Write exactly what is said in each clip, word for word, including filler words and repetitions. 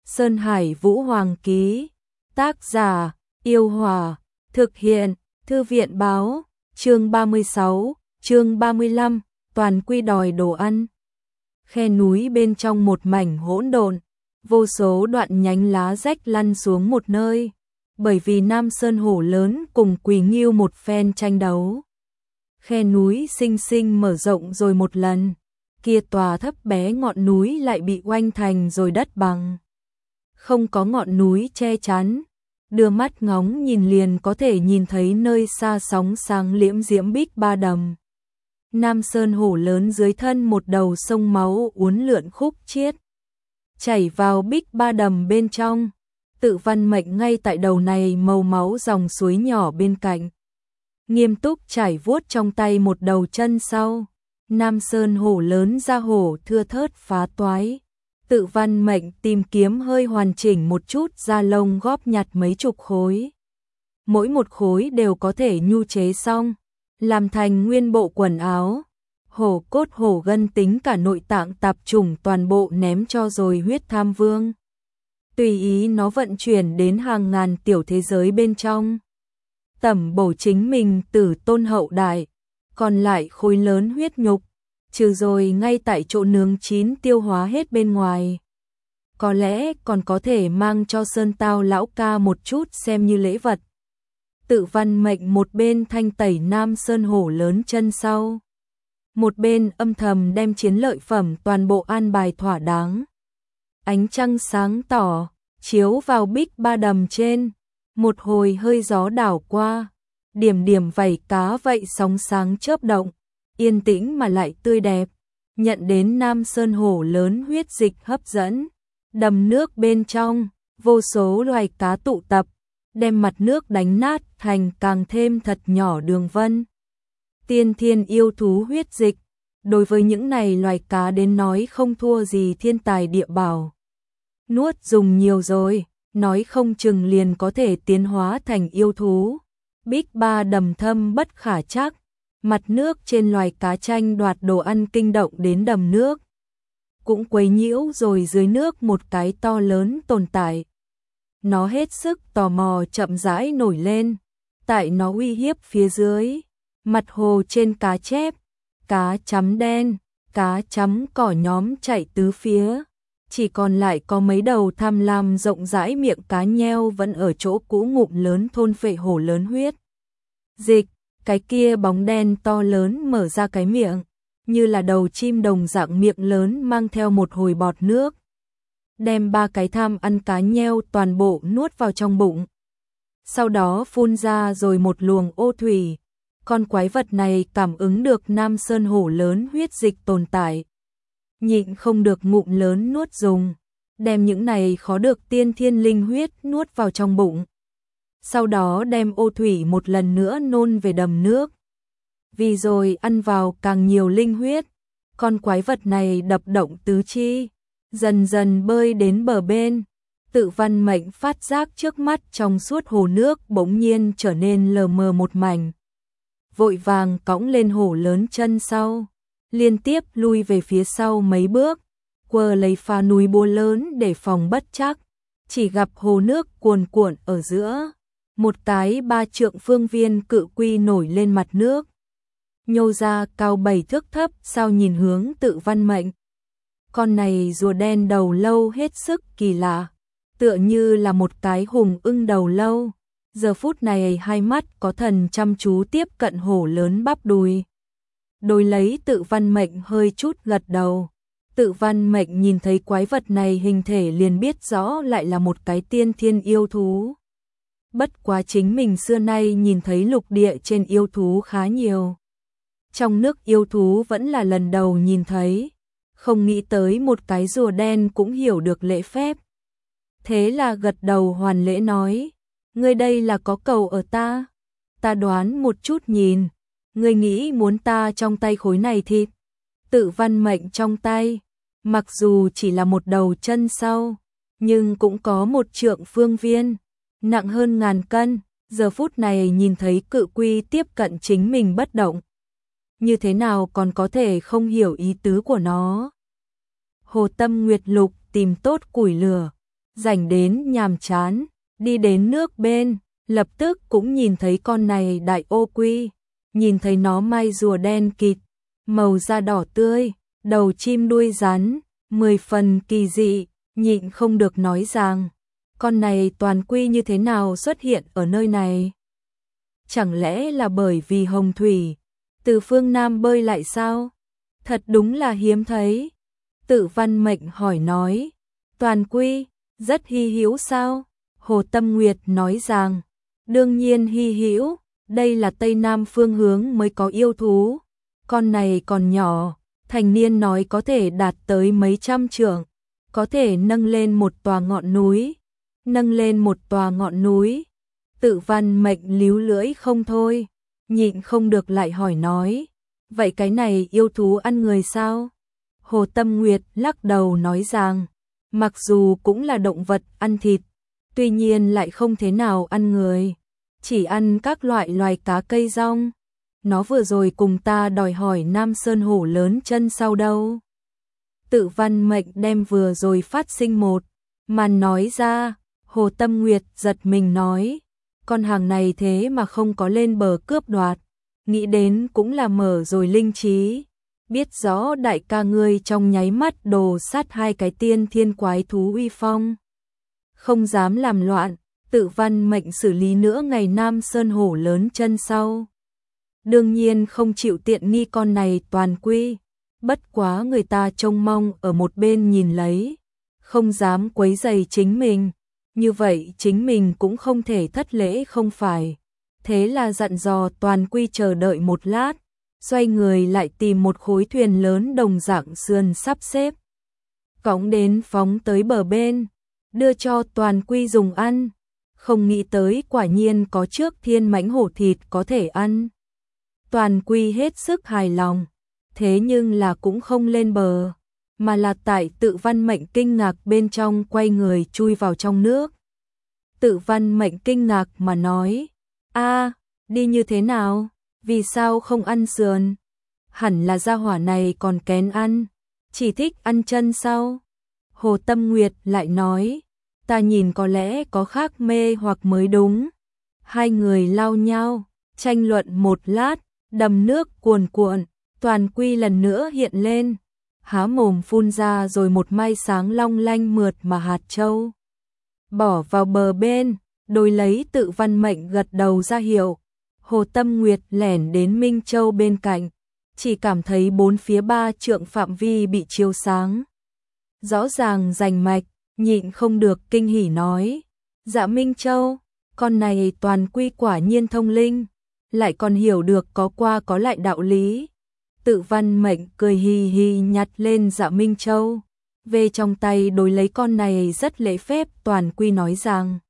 Sơn Hải Vũ Hoàng ký. Tác giả: Yêu Hòa. Thực hiện: Thư viện báo. Chương ba mươi sáu, chương ba mươi lăm, toàn quy đòi đồ ăn. Khe núi bên trong một mảnh hỗn độn, vô số đoạn nhánh lá rách lăn xuống một nơi, bởi vì Nam Sơn hổ lớn cùng Quỳ Ngưu một phen tranh đấu. Khe núi xinh xinh mở rộng rồi một lần, kia tòa thấp bé ngọn núi lại bị oanh thành rồi đất bằng. Không có ngọn núi che chắn, đưa mắt ngóng nhìn liền có thể nhìn thấy nơi xa sóng sáng liễm diễm Bích Ba Đầm. Nam Sơn hổ lớn dưới thân một đầu sông máu uốn lượn khúc chiết, chảy vào Bích Ba Đầm bên trong. Tự Văn Mệnh ngay tại đầu này màu máu dòng suối nhỏ bên cạnh, nghiêm túc chải vuốt trong tay một đầu chân sau. Nam Sơn hổ lớn da hổ thưa thớt phá toái. Tự Văn Mệnh tìm kiếm hơi hoàn chỉnh một chút da lông góp nhặt mấy chục khối. Mỗi một khối đều có thể nhu chế xong, làm thành nguyên bộ quần áo. Hổ cốt hổ gân tính cả nội tạng tạp chủng toàn bộ ném cho rồi huyết tham vương. Tùy ý nó vận chuyển đến hàng ngàn tiểu thế giới bên trong. Tẩm bổ chính mình tử tôn hậu đại, còn lại khối lớn huyết nhục, trừ rồi ngay tại chỗ nướng chín tiêu hóa hết bên ngoài. Có lẽ còn có thể mang cho Sơn Tao lão ca một chút xem như lễ vật. Tự Văn Mệnh một bên thanh tẩy Nam Sơn hổ lớn chân sau, một bên âm thầm đem chiến lợi phẩm toàn bộ an bài thỏa đáng. Ánh trăng sáng tỏ chiếu vào Bích Ba Đầm trên, một hồi hơi gió đảo qua, điểm điểm vảy cá vậy sóng sáng chớp động, yên tĩnh mà lại tươi đẹp, nhận đến Nam Sơn hổ lớn huyết dịch hấp dẫn. Đầm nước bên trong, vô số loài cá tụ tập, đem mặt nước đánh nát thành càng thêm thật nhỏ đường vân. Tiên thiên yêu thú huyết dịch, đối với những này loài cá đến nói không thua gì thiên tài địa bảo. Nuốt dùng nhiều rồi, nói không chừng liền có thể tiến hóa thành yêu thú. Bích Ba Đầm thâm bất khả trắc, mặt nước trên loài cá tranh đoạt đồ ăn kinh động đến đầm nước, cũng quấy nhiễu rồi dưới nước một cái to lớn tồn tại. Nó hết sức tò mò chậm rãi nổi lên, tại nó uy hiếp phía dưới, mặt hồ trên cá chép, cá chấm đen, cá chấm cỏ nhóm chạy tứ phía, chỉ còn lại có mấy đầu tham lam rộng rãi miệng cá nheo vẫn ở chỗ cũ ngụm lớn thôn phệ hổ lớn huyết dịch. Cái kia bóng đen to lớn mở ra cái miệng, như là đầu chim đồng dạng miệng lớn mang theo một hồi bọt nước, đem ba cái tham ăn cá nheo toàn bộ nuốt vào trong bụng. Sau đó phun ra rồi một luồng ô thủy. Con quái vật này cảm ứng được Nam Sơn hổ lớn huyết dịch tồn tại, nhịn không được ngụm lớn nuốt dùng, đem những này khó được tiên thiên linh huyết nuốt vào trong bụng. Sau đó đem ô thủy một lần nữa nôn về đầm nước. Vì rồi ăn vào càng nhiều linh huyết, con quái vật này đập động tứ chi, dần dần bơi đến bờ bên. Tự Văn Mệnh phát giác trước mắt trong suốt hồ nước bỗng nhiên trở nên lờ mờ một mảnh. Vội vàng cõng lên hổ lớn chân sau, liên tiếp lui về phía sau mấy bước, quơ lấy phá núi búa lớn để phòng bất chắc. Chỉ gặp hồ nước cuồn cuộn ở giữa, một cái ba trượng phương viên cự quy nổi lên mặt nước, nhô ra cao bảy thước thấp sao nhìn hướng Tự Văn Mệnh. Con này rùa đen đầu lâu hết sức kỳ lạ, tựa như là một cái hùng ưng đầu lâu. Giờ phút này hai mắt có thần chăm chú tiếp cận hổ lớn bắp đùi. Đối lấy Tự Văn Mệnh hơi chút gật đầu. Tự Văn Mệnh nhìn thấy quái vật này hình thể liền biết rõ lại là một cái tiên thiên yêu thú. Bất quá chính mình xưa nay nhìn thấy lục địa trên yêu thú khá nhiều, trong nước yêu thú vẫn là lần đầu nhìn thấy, không nghĩ tới một cái rùa đen cũng hiểu được lễ phép. Thế là gật đầu hoàn lễ nói, ngươi đây là có cầu ở ta, ta đoán một chút nhìn, ngươi nghĩ muốn ta trong tay khối này thịt. Tự Văn Mệnh trong tay, mặc dù chỉ là một đầu chân sau, nhưng cũng có một trượng phương viên, nặng hơn ngàn cân. Giờ phút này nhìn thấy cự quy tiếp cận chính mình bất động, như thế nào còn có thể không hiểu ý tứ của nó. Hồ Tâm Nguyệt Lục tìm tốt củi lửa, rảnh đến nhàm chán, đi đến nước bên, lập tức cũng nhìn thấy con này đại ô quy, nhìn thấy nó mai rùa đen kịt, màu da đỏ tươi, đầu chim đuôi rắn, mười phần kỳ dị, nhịn không được nói rằng, con này Toàn Quy như thế nào xuất hiện ở nơi này? Chẳng lẽ là bởi vì hồng thủy từ phương Nam bơi lại sao? Thật đúng là hiếm thấy. Tự Văn Mệnh hỏi nói, Toàn Quy, rất hy hữu sao? Hồ Tâm Nguyệt nói rằng, đương nhiên hy hữu, đây là Tây Nam phương hướng mới có yêu thú. Con này còn nhỏ, thành niên nói có thể đạt tới mấy trăm trượng, có thể nâng lên một tòa ngọn núi, nâng lên một tòa ngọn núi. Tự Văn Mệnh líu lưỡi không thôi, nhịn không được lại hỏi nói, vậy cái này yêu thú ăn người sao? Hồ Tâm Nguyệt lắc đầu nói rằng, mặc dù cũng là động vật ăn thịt, tuy nhiên lại không thế nào ăn người, chỉ ăn các loại loài cá cây rong. Nó vừa rồi cùng ta đòi hỏi Nam Sơn hổ lớn chân sau đâu. Tự Văn Mệnh đem vừa rồi phát sinh một màn nói ra. Hồ Tâm Nguyệt giật mình nói, con hàng này thế mà không có lên bờ cướp đoạt, nghĩ đến cũng là mở rồi linh trí, biết rõ đại ca ngươi trong nháy mắt đồ sát hai cái tiên thiên quái thú uy phong, không dám làm loạn. Tự Văn Mệnh xử lý nữa ngày Nam Sơn hổ lớn chân sau, đương nhiên không chịu tiện nghi con này Toàn Quy, bất quá người ta trông mong ở một bên nhìn lấy, không dám quấy rầy chính mình, như vậy chính mình cũng không thể thất lễ không phải. Thế là dặn dò Toàn Quy chờ đợi một lát, xoay người lại tìm một khối thuyền lớn đồng dạng sườn sắp xếp, cõng đến phóng tới bờ bên, đưa cho Toàn Quy dùng ăn. Không nghĩ tới quả nhiên có trước thiên mãnh hổ thịt có thể ăn. Toàn Quy hết sức hài lòng, thế nhưng là cũng không lên bờ, mà là tại Tự Văn Mệnh kinh ngạc bên trong quay người chui vào trong nước. Tự Văn Mệnh kinh ngạc mà nói, a, đi như thế nào, vì sao không ăn sườn? Hẳn là gia hỏa này còn kén ăn, chỉ thích ăn chân sau. Hồ Tâm Nguyệt lại nói, ta nhìn có lẽ có khác mê hoặc mới đúng. Hai người lao nhau, tranh luận một lát, đầm nước cuồn cuộn, Toàn Quy lần nữa hiện lên, há mồm phun ra rồi một mai sáng long lanh mượt mà hạt châu, bỏ vào bờ bên, đôi lấy Tự Văn Mệnh gật đầu ra hiệu. Hồ Tâm Nguyệt lẻn đến Minh Châu bên cạnh, chỉ cảm thấy bốn phía ba trượng phạm vi bị chiếu sáng, rõ ràng rành mạch, nhịn không được kinh hỉ nói, dạ Minh Châu, con này Toàn Quy quả nhiên thông linh, lại còn hiểu được có qua có lại đạo lý. Tự Văn Mệnh cười hì hì nhặt lên dạ Minh Châu, về trong tay đối lấy con này rất lễ phép. Toàn Quy nói rằng,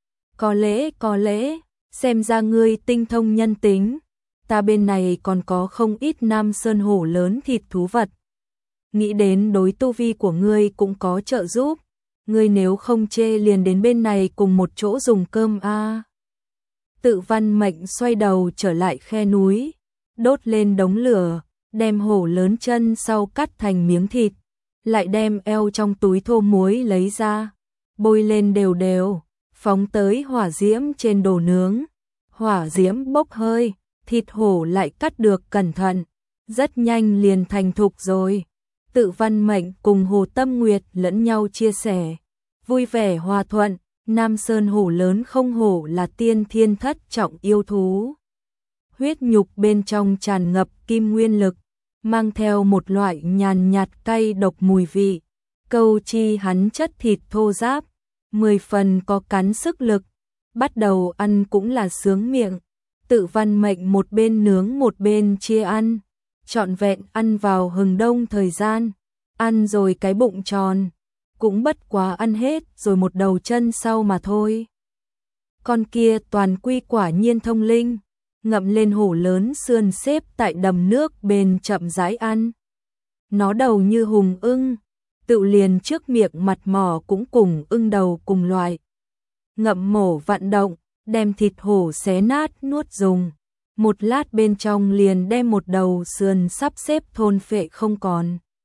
có lễ có lễ, xem ra ngươi tinh thông nhân tính, ta bên này còn có không ít Nam Sơn hổ lớn thịt thú vật, nghĩ đến đối tu vi của ngươi cũng có trợ giúp, ngươi nếu không chê liền đến bên này cùng một chỗ dùng cơm a. À. Tự Văn Mệnh xoay đầu trở lại khe núi, đốt lên đống lửa, đem hổ lớn chân sau cắt thành miếng thịt, lại đem eo trong túi thô muối lấy ra, bôi lên đều đều, phóng tới hỏa diễm trên đồ nướng. Hỏa diễm bốc hơi, thịt hổ lại cắt được cẩn thận, rất nhanh liền thành thục rồi. Tự Văn Mệnh cùng Hồ Tâm Nguyệt lẫn nhau chia sẻ, vui vẻ hòa thuận. Nam Sơn hổ lớn không hổ là tiên thiên thất trọng yêu thú, huyết nhục bên trong tràn ngập kim nguyên lực, mang theo một loại nhàn nhạt cay độc mùi vị, câu chi hắn chất thịt thô ráp, mười phần có cắn sức lực, bắt đầu ăn cũng là sướng miệng. Tự Văn Mệnh một bên nướng một bên chia ăn, trọn vẹn ăn vào hừng đông thời gian, ăn rồi cái bụng tròn, cũng bất quá ăn hết rồi một đầu chân sau mà thôi. Con kia Toàn Quy quả nhiên thông linh, ngậm lên hổ lớn sườn xếp tại đầm nước bên chậm rãi ăn. Nó đầu như hùng ưng, tự liền trước miệng mặt mỏ cũng cùng ưng đầu cùng loại. Ngậm mổ vận động, đem thịt hổ xé nát nuốt dùng. Một lát bên trong liền đem một đầu sườn sắp xếp thôn phệ không còn.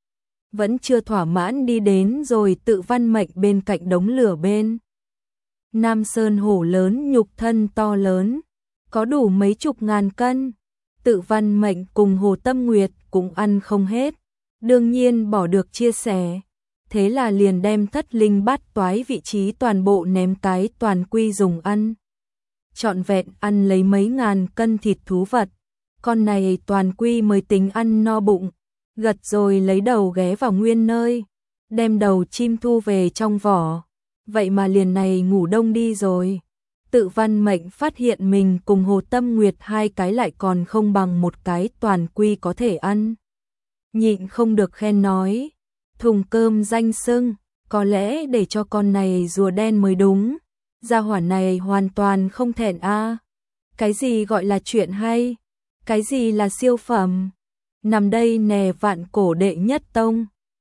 vẫn chưa thỏa mãn đi đến rồi tự văn mệnh bên cạnh đống lửa bên. Nam Sơn hổ lớn nhục thân to lớn, có đủ mấy chục ngàn cân. Tự văn mệnh cùng Hồ Tâm Nguyệt cũng ăn không hết, đương nhiên bỏ được chia sẻ. Thế là liền đem thất linh bát toái vị trí toàn bộ ném cái Toàn Quy dùng ăn. Trọn vẹn ăn lấy mấy ngàn cân thịt thú vật, con này Toàn Quy mới tính ăn no bụng, gật rồi lấy đầu ghé vào nguyên nơi, đem đầu chim thu về trong vỏ. Vậy mà liền này ngủ đông đi rồi. Tự văn mệnh phát hiện mình cùng Hồ Tâm Nguyệt hai cái lại còn không bằng một cái Toàn Quy có thể ăn. Nhịn không được khen nói, thùng cơm danh xưng, có lẽ để cho con này rùa đen mới đúng. Gia hỏa này hoàn toàn không thẹn a. Cái gì gọi là chuyện hay? Cái gì là siêu phẩm? Nằm đây nè vạn cổ đệ nhất tông.